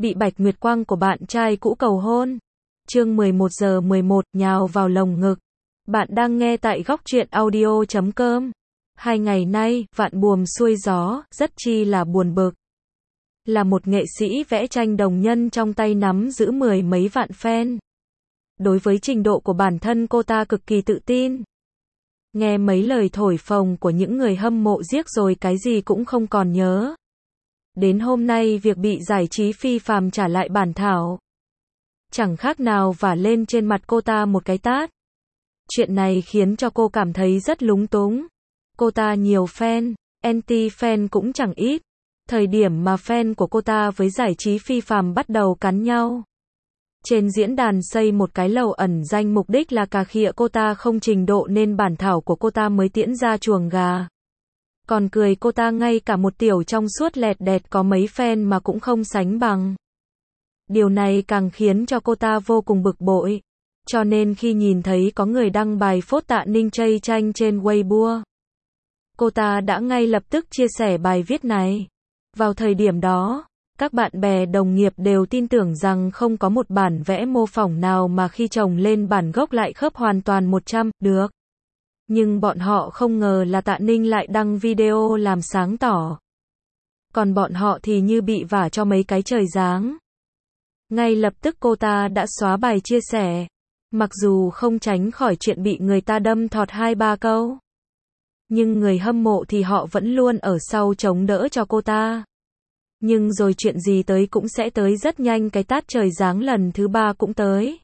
bị Bạch Nguyệt Quang của bạn trai cũ cầu hôn. Chương 11:11 nhào vào lồng ngực. Bạn đang nghe tại góc truyện audio.com. 2 ngày nay, vạn buồm xuôi gió, rất chi là buồn bực. Là một nghệ sĩ vẽ tranh đồng nhân trong tay nắm giữ 10 mấy vạn fan. Đối với trình độ của bản thân cô ta cực kỳ tự tin. Nghe mấy lời thổi phồng của những người hâm mộ riếc rồi cái gì cũng không còn nhớ. Đến hôm nay việc bị giải trí phi phàm trả lại bản thảo. Chẳng khác nào vả lên trên mặt cô ta một cái tát. Chuyện này khiến cho cô cảm thấy rất lúng túng. Cô ta nhiều fan, anti-fan cũng chẳng ít. Thời điểm mà fan của cô ta với giải trí phi phàm bắt đầu cắn nhau. Trên diễn đàn xây một cái lầu ẩn danh mục đích là cà khịa cô ta không trình độ nên bản thảo của cô ta mới tiễn ra chuồng gà. Còn cười cô ta ngay cả một tiểu trong suốt lẹt đẹt có mấy fan mà cũng không sánh bằng. Điều này càng khiến cho cô ta vô cùng bực bội. Cho nên khi nhìn thấy có người đăng bài phốt Tạ Ninh chây tranh trên Weibo, cô ta đã ngay lập tức chia sẻ bài viết này. Vào thời điểm đó, các bạn bè đồng nghiệp đều tin tưởng rằng không có một bản vẽ mô phỏng nào mà khi chồng lên bản gốc lại khớp hoàn toàn 100 được. Nhưng bọn họ không ngờ là Tạ Ninh lại đăng video làm sáng tỏ. Còn bọn họ thì như bị vả cho mấy cái trời giáng. Ngay lập tức cô ta đã xóa bài chia sẻ. Mặc dù không tránh khỏi chuyện bị người ta đâm thọt 2-3 câu. Nhưng người hâm mộ thì họ vẫn luôn ở sau chống đỡ cho cô ta. Nhưng rồi chuyện gì tới cũng sẽ tới rất nhanh, cái tát trời giáng lần thứ 3 cũng tới.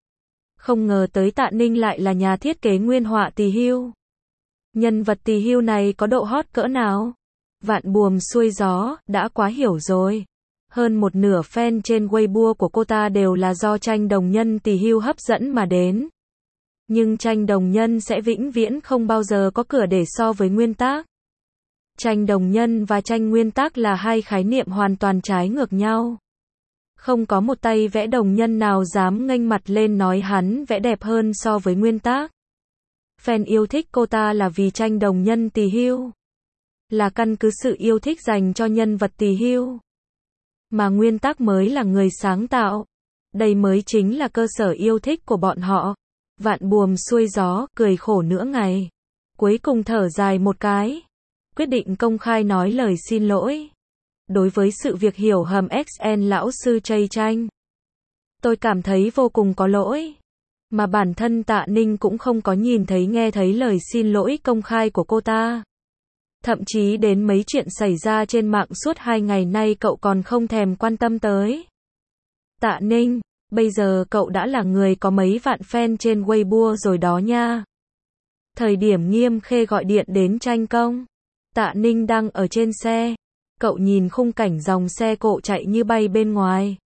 Không ngờ tới Tạ Ninh lại là nhà thiết kế nguyên họa tỳ hưu. Nhân vật tỳ hưu này có độ hot cỡ nào? Vạn buồm xuôi gió, đã quá hiểu rồi. Hơn một nửa fan trên Weibo của cô ta đều là do tranh đồng nhân tỳ hưu hấp dẫn mà đến. Nhưng tranh đồng nhân sẽ vĩnh viễn không bao giờ có cửa để so với nguyên tác. Tranh đồng nhân và tranh nguyên tác là hai khái niệm hoàn toàn trái ngược nhau. Không có một tay vẽ đồng nhân nào dám nghênh mặt lên nói hắn vẽ đẹp hơn so với nguyên tác. Fan yêu thích cô ta là vì tranh đồng nhân tỳ hưu. Là căn cứ sự yêu thích dành cho nhân vật tỳ hưu. Mà nguyên tác mới là người sáng tạo. Đây mới chính là cơ sở yêu thích của bọn họ. Vạn buồm xuôi gió, cười khổ nửa ngày. Cuối cùng thở dài một cái. Quyết định công khai nói lời xin lỗi. Đối với sự việc hiểu hầm XN lão sư chây tranh. Tôi cảm thấy vô cùng có lỗi. Mà bản thân Tạ Ninh cũng không có nhìn thấy nghe thấy lời xin lỗi công khai của cô ta. Thậm chí đến mấy chuyện xảy ra trên mạng suốt 2 ngày nay cậu còn không thèm quan tâm tới. Tạ Ninh, bây giờ cậu đã là người có mấy vạn fan trên Weibo rồi đó nha. Thời điểm Nghiêm Khê gọi điện đến tranh công, Tạ Ninh đang ở trên xe. Cậu nhìn khung cảnh dòng xe cộ chạy như bay bên ngoài.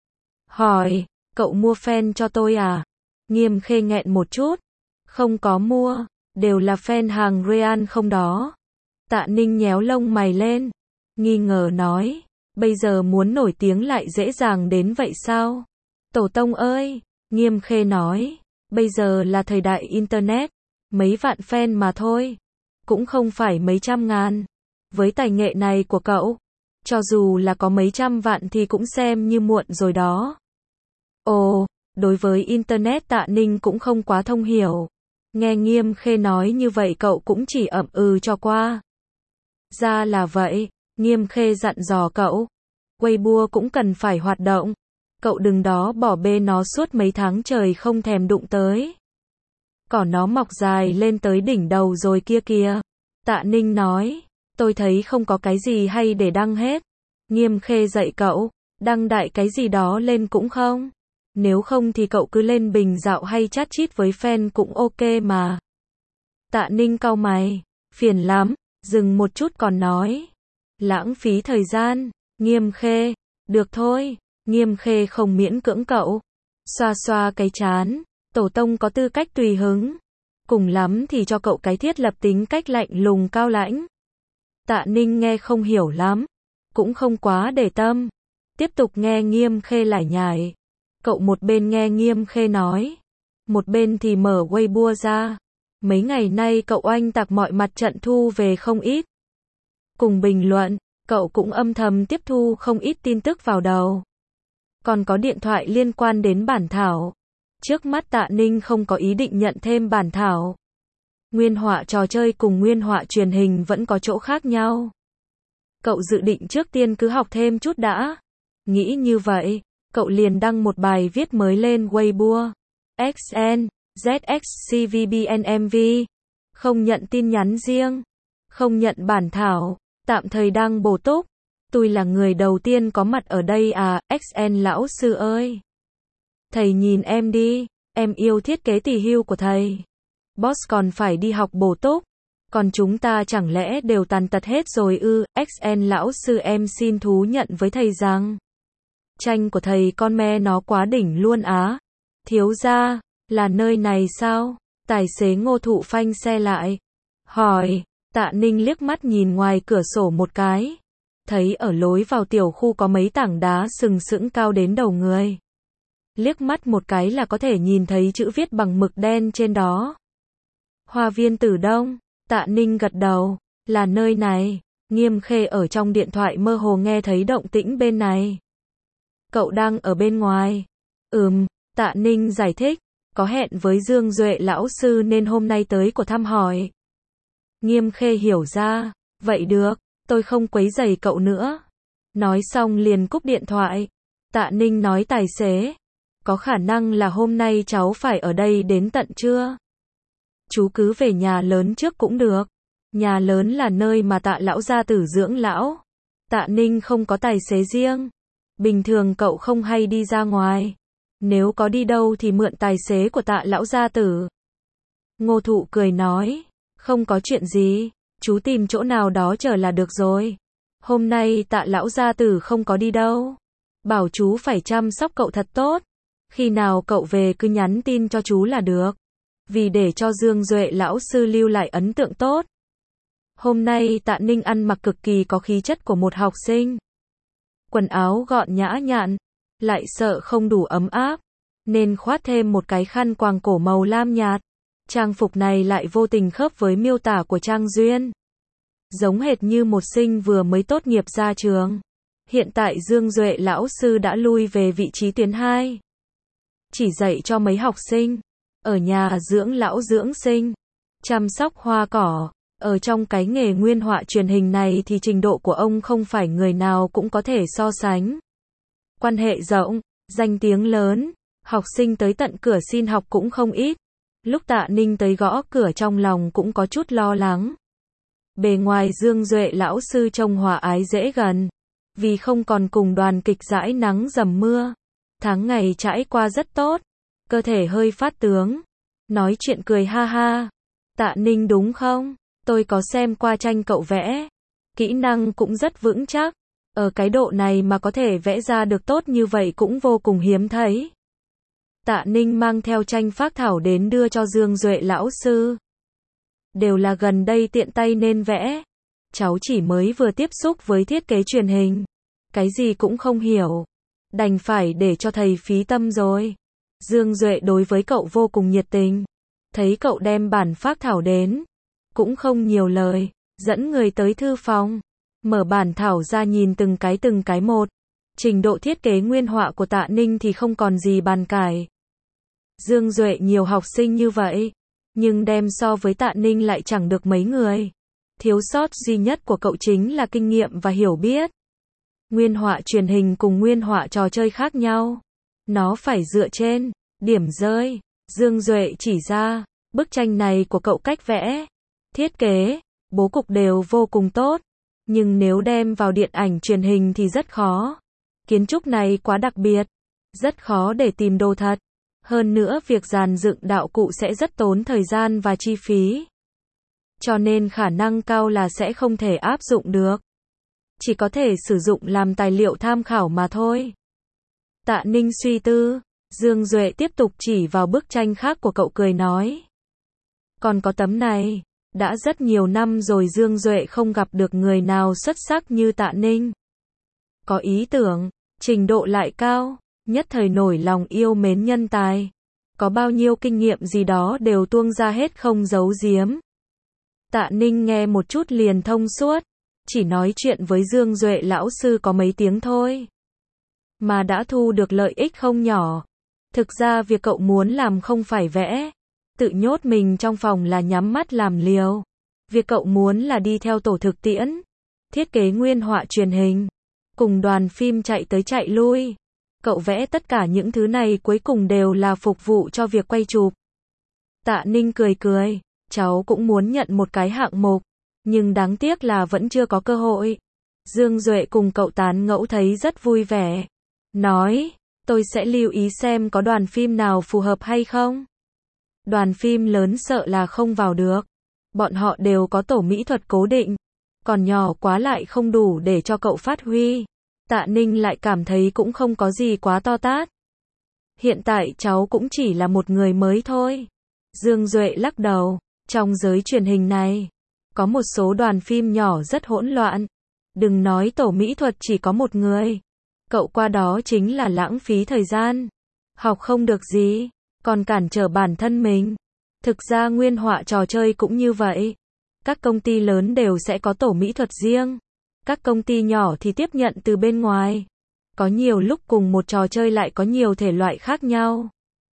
Hỏi, cậu mua fan cho tôi à? Nghiêm Khê nghẹn một chút. Không có mua, đều là fan hàng Real không đó. Tạ Ninh nhéo lông mày lên, nghi ngờ nói, bây giờ muốn nổi tiếng lại dễ dàng đến vậy sao? Tổ tông ơi, Nghiêm Khê nói, bây giờ là thời đại Internet, mấy vạn fan mà thôi, cũng không phải mấy trăm ngàn. Với tài nghệ này của cậu, cho dù là có mấy trăm vạn thì cũng xem như muộn rồi đó. Ồ, đối với Internet Tạ Ninh cũng không quá thông hiểu. Nghe Nghiêm Khê nói như vậy cậu cũng chỉ ậm ừ cho qua. Ra là vậy, Nghiêm Khê dặn dò cậu. Weibo cũng cần phải hoạt động. Cậu đừng đó bỏ bê nó suốt mấy tháng trời không thèm đụng tới. Cỏ nó mọc dài lên tới đỉnh đầu rồi kia kìa. Tạ Ninh nói, tôi thấy không có cái gì hay để đăng hết. Nghiêm Khê dạy cậu, đăng đại cái gì đó lên cũng không. Nếu không thì cậu cứ lên bình dạo hay chat chít với fan cũng ok mà. Tạ Ninh cau mày, phiền lắm, dừng một chút còn nói. Lãng phí thời gian, Nghiêm Khê, được thôi, Nghiêm Khê không miễn cưỡng cậu. Xoa xoa cái trán, tổ tông có tư cách tùy hứng. Cùng lắm thì cho cậu cái thiết lập tính cách lạnh lùng cao lãnh. Tạ Ninh nghe không hiểu lắm, cũng không quá để tâm. Tiếp tục nghe Nghiêm Khê lải nhải. Cậu một bên nghe Nghiêm Khê nói, một bên thì mở Weibo ra. Mấy ngày nay cậu oanh tạc mọi mặt trận thu về không ít. Cùng bình luận, cậu cũng âm thầm tiếp thu không ít tin tức vào đầu. còn có điện thoại liên quan đến bản thảo. Trước mắt Tạ Ninh không có ý định nhận thêm bản thảo. Nguyên họa trò chơi cùng nguyên họa truyền hình vẫn có chỗ khác nhau. Cậu dự định trước tiên cứ học thêm chút đã. Nghĩ như vậy, cậu liền đăng một bài viết mới lên Weibo. XN, ZXCVBNMV. Không nhận tin nhắn riêng. Không nhận bản thảo. Tạm thời đang bổ túc. Tôi là người đầu tiên có mặt ở đây à, XN lão sư ơi. Thầy nhìn em đi, em yêu thiết kế tỉ hưu của thầy. Boss còn phải đi học bổ túc. Còn chúng ta chẳng lẽ đều tàn tật hết rồi ư? XN lão sư em xin thú nhận với thầy rằng tranh của thầy con me nó quá đỉnh luôn á. Thiếu gia, là nơi này sao? Tài xế Ngô Thụ phanh xe lại. Hỏi, Tạ Ninh liếc mắt nhìn ngoài cửa sổ một cái. Thấy ở lối vào tiểu khu có mấy tảng đá sừng sững cao đến đầu người. Liếc mắt một cái là có thể nhìn thấy chữ viết bằng mực đen trên đó. Hoa viên Tử Đông. Tạ Ninh gật đầu, là nơi này. Nghiêm Khê ở trong điện thoại mơ hồ nghe thấy động tĩnh bên này. Cậu đang ở bên ngoài. Tạ Ninh giải thích, có hẹn với Dương Duệ lão sư nên hôm nay tới của thăm hỏi. Nghiêm Khê hiểu ra, vậy được, tôi không quấy rầy cậu nữa. Nói xong liền cúp điện thoại. Tạ Ninh nói tài xế, có khả năng là hôm nay cháu phải ở đây đến tận trưa. Chú cứ về nhà lớn trước cũng được. Nhà lớn là nơi mà Tạ lão gia tử dưỡng lão. Tạ Ninh không có tài xế riêng. Bình thường cậu không hay đi ra ngoài. Nếu có đi đâu thì mượn tài xế của Tạ lão gia tử. Ngô Thụ cười nói, không có chuyện gì, chú tìm chỗ nào đó chờ là được rồi. Hôm nay Tạ lão gia tử không có đi đâu. Bảo chú phải chăm sóc cậu thật tốt. Khi nào cậu về cứ nhắn tin cho chú là được. Vì để cho Dương Duệ lão sư lưu lại ấn tượng tốt. Hôm nay Tạ Ninh ăn mặc cực kỳ có khí chất của một học sinh. Quần áo gọn nhã nhặn, lại sợ không đủ ấm áp, nên khoác thêm một cái khăn quàng cổ màu lam nhạt. Trang phục này lại vô tình khớp với miêu tả của Trang Duyên. Giống hệt như một sinh vừa mới tốt nghiệp ra trường. Hiện tại Dương Duệ lão sư đã lui về vị trí tuyến 2. Chỉ dạy cho mấy học sinh. Ở nhà dưỡng lão dưỡng sinh. Chăm sóc hoa cỏ. Ở trong cái nghề nguyên họa truyền hình này thì trình độ của ông không phải người nào cũng có thể so sánh. Quan hệ rộng, danh tiếng lớn, học sinh tới tận cửa xin học cũng không ít. Lúc Tạ Ninh tới gõ cửa trong lòng cũng có chút lo lắng. Bề ngoài Dương Duệ lão sư trông hòa ái dễ gần. Vì không còn cùng đoàn kịch dãi nắng dầm mưa. Tháng ngày trải qua rất tốt. Cơ thể hơi phát tướng. Nói chuyện cười ha ha. Tạ Ninh đúng không? Tôi có xem qua tranh cậu vẽ. Kỹ năng cũng rất vững chắc. Ở cái độ này mà có thể vẽ ra được tốt như vậy cũng vô cùng hiếm thấy. Tạ Ninh mang theo tranh phác thảo đến đưa cho Dương Duệ lão sư. Đều là gần đây tiện tay nên vẽ. Cháu chỉ mới vừa tiếp xúc với thiết kế truyền hình. Cái gì cũng không hiểu. Đành phải để cho thầy phí tâm rồi. Dương Duệ đối với cậu vô cùng nhiệt tình. Thấy cậu đem bản phác thảo đến. Cũng không nhiều lời. Dẫn người tới thư phòng. Mở bản thảo ra nhìn từng cái một. Trình độ thiết kế nguyên họa của Tạ Ninh thì không còn gì bàn cãi. Dương Duệ nhiều học sinh như vậy. Nhưng đem so với Tạ Ninh lại chẳng được mấy người. Thiếu sót duy nhất của cậu chính là kinh nghiệm và hiểu biết. Nguyên họa truyền hình cùng nguyên họa trò chơi khác nhau. Nó phải dựa trên điểm rơi. Dương Duệ chỉ ra, bức tranh này của cậu cách vẽ, thiết kế, bố cục đều vô cùng tốt. Nhưng nếu đem vào điện ảnh truyền hình thì rất khó. Kiến trúc này quá đặc biệt. Rất khó để tìm đồ thật. Hơn nữa việc dàn dựng đạo cụ sẽ rất tốn thời gian và chi phí. Cho nên khả năng cao là sẽ không thể áp dụng được. Chỉ có thể sử dụng làm tài liệu tham khảo mà thôi. Tạ Ninh suy tư. Dương Duệ tiếp tục chỉ vào bức tranh khác của cậu cười nói. Còn có tấm này. Đã rất nhiều năm rồi Dương Duệ không gặp được người nào xuất sắc như Tạ Ninh. Có ý tưởng, trình độ lại cao, nhất thời nổi lòng yêu mến nhân tài. Có bao nhiêu kinh nghiệm gì đó đều tuông ra hết không giấu giếm. Tạ Ninh nghe một chút liền thông suốt, chỉ nói chuyện với Dương Duệ lão sư có mấy tiếng thôi. mà đã thu được lợi ích không nhỏ. Thực ra việc cậu muốn làm không phải vẽ, tự nhốt mình trong phòng là nhắm mắt làm liều. Việc cậu muốn là đi theo tổ thực tiễn, thiết kế nguyên họa truyền hình, cùng đoàn phim chạy tới chạy lui. Cậu vẽ tất cả những thứ này cuối cùng đều là phục vụ cho việc quay chụp. Tạ Ninh cười cười, cháu cũng muốn nhận một cái hạng mục, nhưng đáng tiếc là vẫn chưa có cơ hội. Dương Duệ cùng cậu tán ngẫu thấy rất vui vẻ. Nói, tôi sẽ lưu ý xem có đoàn phim nào phù hợp hay không. Đoàn phim lớn sợ là không vào được. Bọn họ đều có tổ mỹ thuật cố định, còn nhỏ quá lại không đủ để cho cậu phát huy. Tạ Ninh lại cảm thấy cũng không có gì quá to tát. Hiện tại cháu cũng chỉ là một người mới thôi. Dương Duệ lắc đầu, trong giới truyền hình này, có một số đoàn phim nhỏ rất hỗn loạn. Đừng nói tổ mỹ thuật chỉ có một người. Cậu qua đó chính là lãng phí thời gian. Học không được gì, còn cản trở bản thân mình. Thực ra nguyên họa trò chơi cũng như vậy. Các công ty lớn đều sẽ có tổ mỹ thuật riêng. Các công ty nhỏ thì tiếp nhận từ bên ngoài. Có nhiều lúc cùng một trò chơi lại có nhiều thể loại khác nhau.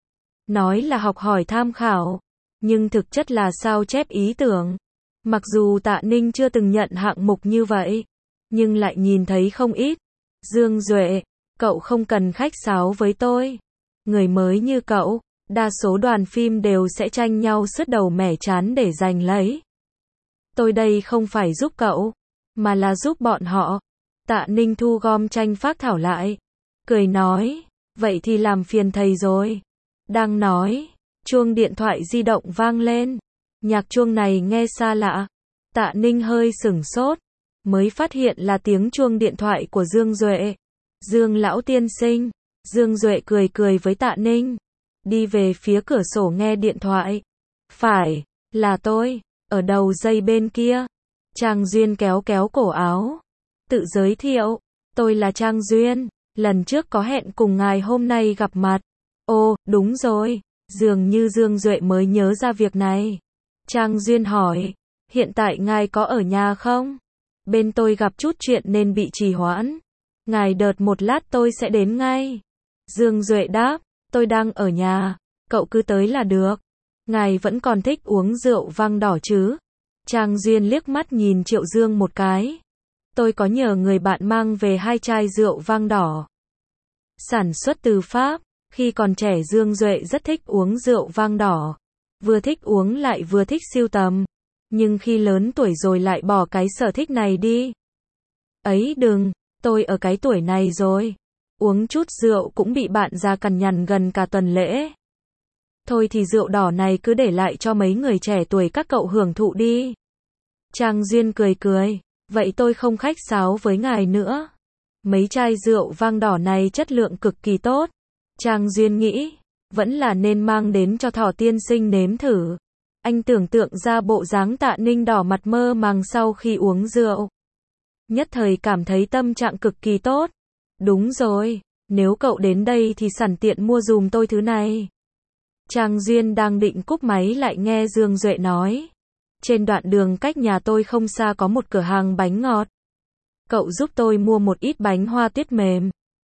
Nói là học hỏi tham khảo, nhưng thực chất là sao chép ý tưởng. Mặc dù Tạ Ninh chưa từng nhận hạng mục như vậy, nhưng lại nhìn thấy không ít. Dương Duệ, cậu không cần khách sáo với tôi. Người mới như cậu, đa số đoàn phim đều sẽ tranh nhau sứt đầu mẻ trán để giành lấy. Tôi đây không phải giúp cậu, mà là giúp bọn họ. Tạ Ninh thu gom tranh phác thảo lại, cười nói, vậy thì làm phiền thầy rồi. Đang nói, chuông điện thoại di động vang lên. Nhạc chuông này nghe xa lạ. Tạ Ninh hơi sửng sốt, mới phát hiện là tiếng chuông điện thoại của Dương Duệ. Dương lão tiên sinh. Dương Duệ cười cười với Tạ Ninh, đi về phía cửa sổ nghe điện thoại. Phải, là tôi, ở đầu dây bên kia. Trang Duyên kéo kéo cổ áo, tự giới thiệu, tôi là Trang Duyên, lần trước có hẹn cùng ngài hôm nay gặp mặt. Ồ, đúng rồi, dường như Dương Duệ mới nhớ ra việc này. Trang Duyên hỏi, hiện tại ngài có ở nhà không? Bên tôi gặp chút chuyện nên bị trì hoãn. Ngài đợi một lát tôi sẽ đến ngay. Dương Duệ đáp, tôi đang ở nhà, cậu cứ tới là được. Ngài vẫn còn thích uống rượu vang đỏ chứ? Trang Duyên liếc mắt nhìn Triệu Dương một cái. Tôi có nhờ người bạn mang về 2 chai rượu vang đỏ. Sản xuất từ Pháp, khi còn trẻ Dương Duệ rất thích uống rượu vang đỏ. Vừa thích uống lại vừa thích sưu tầm. Nhưng khi lớn tuổi rồi lại bỏ cái sở thích này đi. Ấy đừng, tôi ở cái tuổi này rồi. Uống chút rượu cũng bị bạn già cằn nhằn gần cả tuần lễ. Thôi thì rượu đỏ này cứ để lại cho mấy người trẻ tuổi các cậu hưởng thụ đi. Trang Duyên cười cười, vậy tôi không khách sáo với ngài nữa. Mấy chai rượu vang đỏ này chất lượng cực kỳ tốt. Trang Duyên nghĩ, vẫn là nên mang đến cho Thỏ tiên sinh nếm thử. Anh tưởng tượng ra bộ dáng Tạ Ninh đỏ mặt mơ màng sau khi uống rượu. Nhất thời cảm thấy tâm trạng cực kỳ tốt. Đúng rồi, nếu cậu đến đây thì sẵn tiện mua dùm tôi thứ này. Trang Duyên đang định cúp máy lại nghe Dương Duệ nói. Trên đoạn đường cách nhà tôi không xa có một cửa hàng bánh ngọt. Cậu giúp tôi mua một ít bánh hoa tuyết mềm.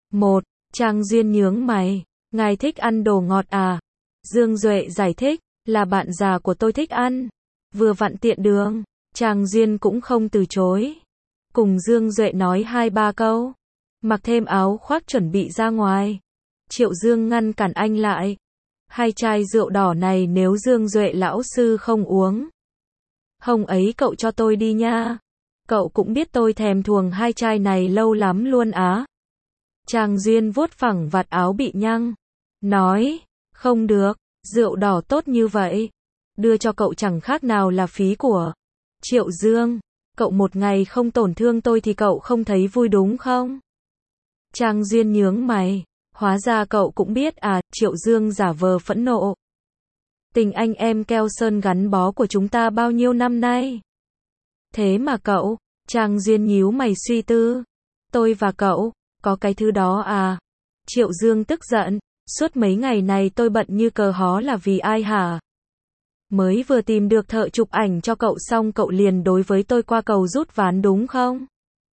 Trang Duyên nhướng mày. Ngài thích ăn đồ ngọt à? Dương Duệ giải thích, là bạn già của tôi thích ăn. Vừa vặn tiện đường. Trang Duyên cũng không từ chối. Cùng Dương Duệ nói 2-3 câu. Mặc thêm áo khoác chuẩn bị ra ngoài. Triệu Dương ngăn cản anh lại. 2 chai rượu đỏ này nếu Dương Duệ lão sư không uống. Hôm ấy cậu cho tôi đi nha. Cậu cũng biết tôi thèm thuồng 2 chai này lâu lắm luôn á. Trang Duyên vuốt phẳng vạt áo bị nhăng. Nói, không được, rượu đỏ tốt như vậy. Đưa cho cậu chẳng khác nào là phí của. Triệu Dương, cậu một ngày không tổn thương tôi thì cậu không thấy vui đúng không? Trang Duyên nhướng mày. Hóa ra cậu cũng biết à, Triệu Dương giả vờ phẫn nộ. Tình anh em keo sơn gắn bó của chúng ta bao nhiêu năm nay? Thế mà cậu, Trang Duyên nhíu mày suy tư. Tôi và cậu, có cái thứ đó à? Triệu Dương tức giận, suốt mấy ngày này tôi bận như cờ hó là vì ai hả? Mới vừa tìm được thợ chụp ảnh cho cậu xong cậu liền đối với tôi qua cầu rút ván đúng không?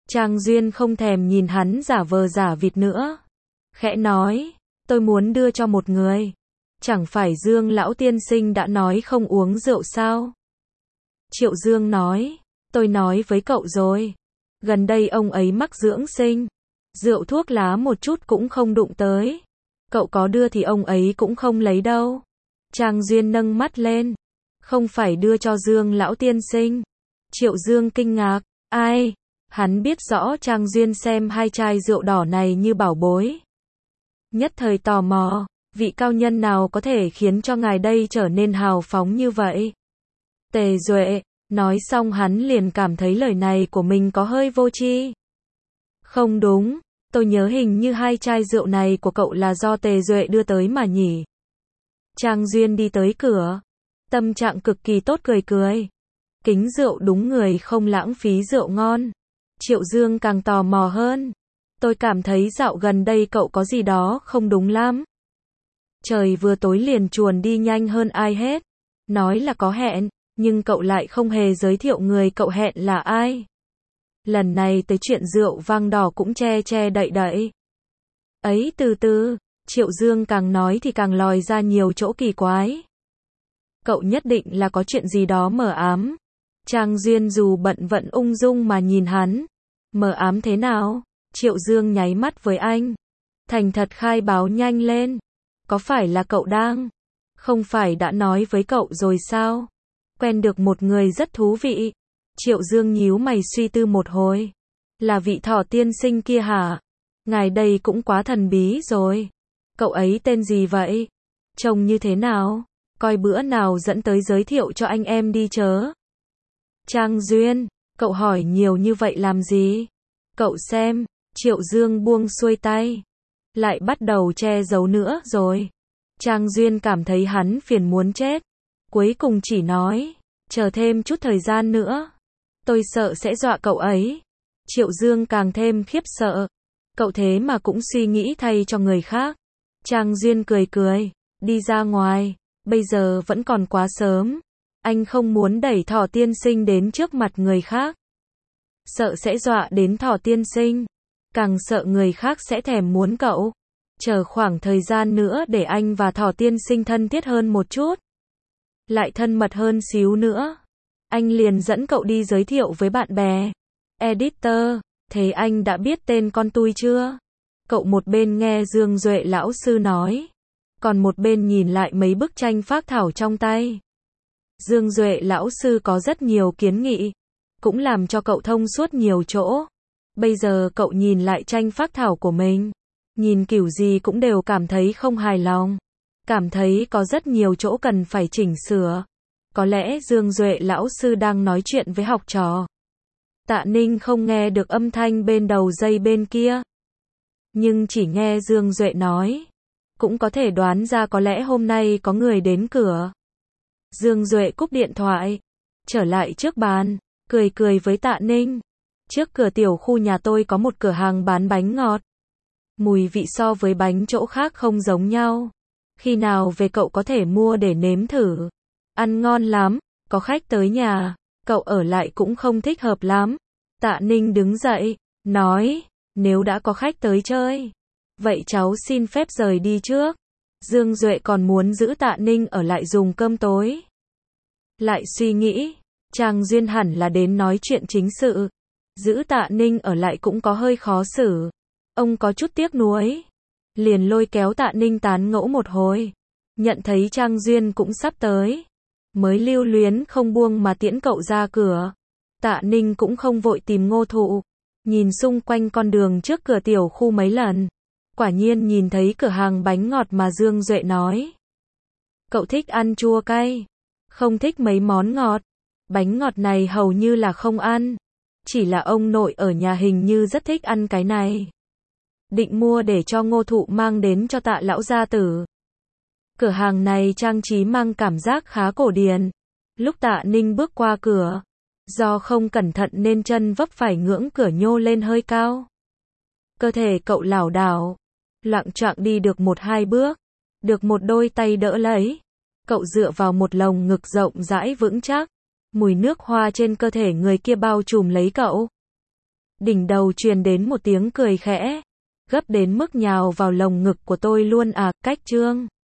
Trang Duyên không thèm nhìn hắn giả vờ giả vịt nữa. Khẽ nói, tôi muốn đưa cho một người. Chẳng phải Dương lão tiên sinh đã nói không uống rượu sao? Triệu Dương nói, tôi nói với cậu rồi. Gần đây ông ấy mắc dưỡng sinh. Rượu thuốc lá một chút cũng không đụng tới. Cậu có đưa thì ông ấy cũng không lấy đâu. Trang Duyên nâng mắt lên. Không phải đưa cho Dương lão tiên sinh. Triệu Dương kinh ngạc. Ai? Hắn biết rõ Trang Duyên xem hai chai rượu đỏ này như bảo bối. Nhất thời tò mò, vị cao nhân nào có thể khiến cho ngài đây trở nên hào phóng như vậy? Tề Duệ, nói xong hắn liền cảm thấy lời này của mình có hơi vô tri. Không đúng, tôi nhớ hình như hai chai rượu này của cậu là do Tề Duệ đưa tới mà nhỉ? Trang Duyên đi tới cửa, tâm trạng cực kỳ tốt cười cười. Kính rượu đúng người không lãng phí rượu ngon. Triệu Dương càng tò mò hơn. Tôi cảm thấy dạo gần đây cậu có gì đó không đúng lắm. Trời vừa tối liền chuồn đi nhanh hơn ai hết. Nói là có hẹn, nhưng cậu lại không hề giới thiệu người cậu hẹn là ai. Lần này tới chuyện rượu vang đỏ cũng che che đậy đậy. Ấy từ từ, Triệu Dương càng nói thì càng lòi ra nhiều chỗ kỳ quái. Cậu nhất định là có chuyện gì đó mờ ám. Trang Duyên dù bận vẫn ung dung mà nhìn hắn. Mờ ám thế nào? Triệu Dương nháy mắt với anh. Thành thật khai báo nhanh lên. Có phải là cậu đang? Không phải đã nói với cậu rồi sao? Quen được một người rất thú vị. Triệu Dương nhíu mày suy tư một hồi. Là vị Thỏ tiên sinh kia hả? Ngài đây cũng quá thần bí rồi. Cậu ấy tên gì vậy? Trông như thế nào? Coi bữa nào dẫn tới giới thiệu cho anh em đi chớ. Trang Duyên, cậu hỏi nhiều như vậy làm gì? Cậu xem, Triệu Dương buông xuôi tay. Lại bắt đầu che giấu nữa rồi. Trang Duyên cảm thấy hắn phiền muốn chết. Cuối cùng chỉ nói, chờ thêm chút thời gian nữa. Tôi sợ sẽ dọa cậu ấy. Triệu Dương càng thêm khiếp sợ. Cậu thế mà cũng suy nghĩ thay cho người khác. Trang Duyên cười cười, đi ra ngoài. Bây giờ vẫn còn quá sớm. Anh không muốn đẩy Thỏ tiên sinh đến trước mặt người khác. Sợ sẽ dọa đến Thỏ tiên sinh. Càng sợ người khác sẽ thèm muốn cậu. Chờ khoảng thời gian nữa để anh và Thỏ tiên sinh thân thiết hơn một chút. Lại thân mật hơn xíu nữa. Anh liền dẫn cậu đi giới thiệu với bạn bè. Editor, thế anh đã biết tên con tui chưa? Cậu một bên nghe Dương Duệ lão sư nói. Còn một bên nhìn lại mấy bức tranh phác thảo trong tay. Dương Duệ lão sư có rất nhiều kiến nghị. Cũng làm cho cậu thông suốt nhiều chỗ. Bây giờ cậu nhìn lại tranh phác thảo của mình. Nhìn kiểu gì cũng đều cảm thấy không hài lòng. Cảm thấy có rất nhiều chỗ cần phải chỉnh sửa. Có lẽ Dương Duệ lão sư đang nói chuyện với học trò. Tạ Ninh không nghe được âm thanh bên đầu dây bên kia. Nhưng chỉ nghe Dương Duệ nói. Cũng có thể đoán ra có lẽ hôm nay có người đến cửa. Dương Duệ cúp điện thoại. Trở lại trước bàn. Cười cười với Tạ Ninh. Trước cửa tiểu khu nhà tôi có một cửa hàng bán bánh ngọt. Mùi vị so với bánh chỗ khác không giống nhau. Khi nào về cậu có thể mua để nếm thử. Ăn ngon lắm, có khách tới nhà, cậu ở lại cũng không thích hợp lắm. Tạ Ninh đứng dậy, nói, nếu đã có khách tới chơi, vậy cháu xin phép rời đi trước. Dương Duệ còn muốn giữ Tạ Ninh ở lại dùng cơm tối. Lại suy nghĩ, Trang Duyên hẳn là đến nói chuyện chính sự. Giữ Tạ Ninh ở lại cũng có hơi khó xử. Ông có chút tiếc nuối. Liền lôi kéo Tạ Ninh tán ngẫu một hồi. Nhận thấy Trang Duyên cũng sắp tới. Mới lưu luyến không buông mà tiễn cậu ra cửa. Tạ Ninh cũng không vội tìm Ngô Thụ. Nhìn xung quanh con đường trước cửa tiểu khu mấy lần. Quả nhiên nhìn thấy cửa hàng bánh ngọt mà Dương Duệ nói. Cậu thích ăn chua cay. Không thích mấy món ngọt. Bánh ngọt này hầu như là không ăn. Chỉ là ông nội ở nhà hình như rất thích ăn cái này. Định mua để cho Ngô Thụ mang đến cho Tạ lão gia tử. Cửa hàng này trang trí mang cảm giác khá cổ điển. Lúc Tạ Ninh bước qua cửa, do không cẩn thận nên chân vấp phải ngưỡng cửa nhô lên hơi cao. Cơ thể cậu lảo đảo, loạng choạng đi được 1-2 bước, được một đôi tay đỡ lấy. Cậu dựa vào một lồng ngực rộng rãi vững chắc, mùi nước hoa trên cơ thể người kia bao trùm lấy cậu. Đỉnh đầu truyền đến một tiếng cười khẽ, gấp đến mức nhào vào lồng ngực của tôi luôn à, cách Trương.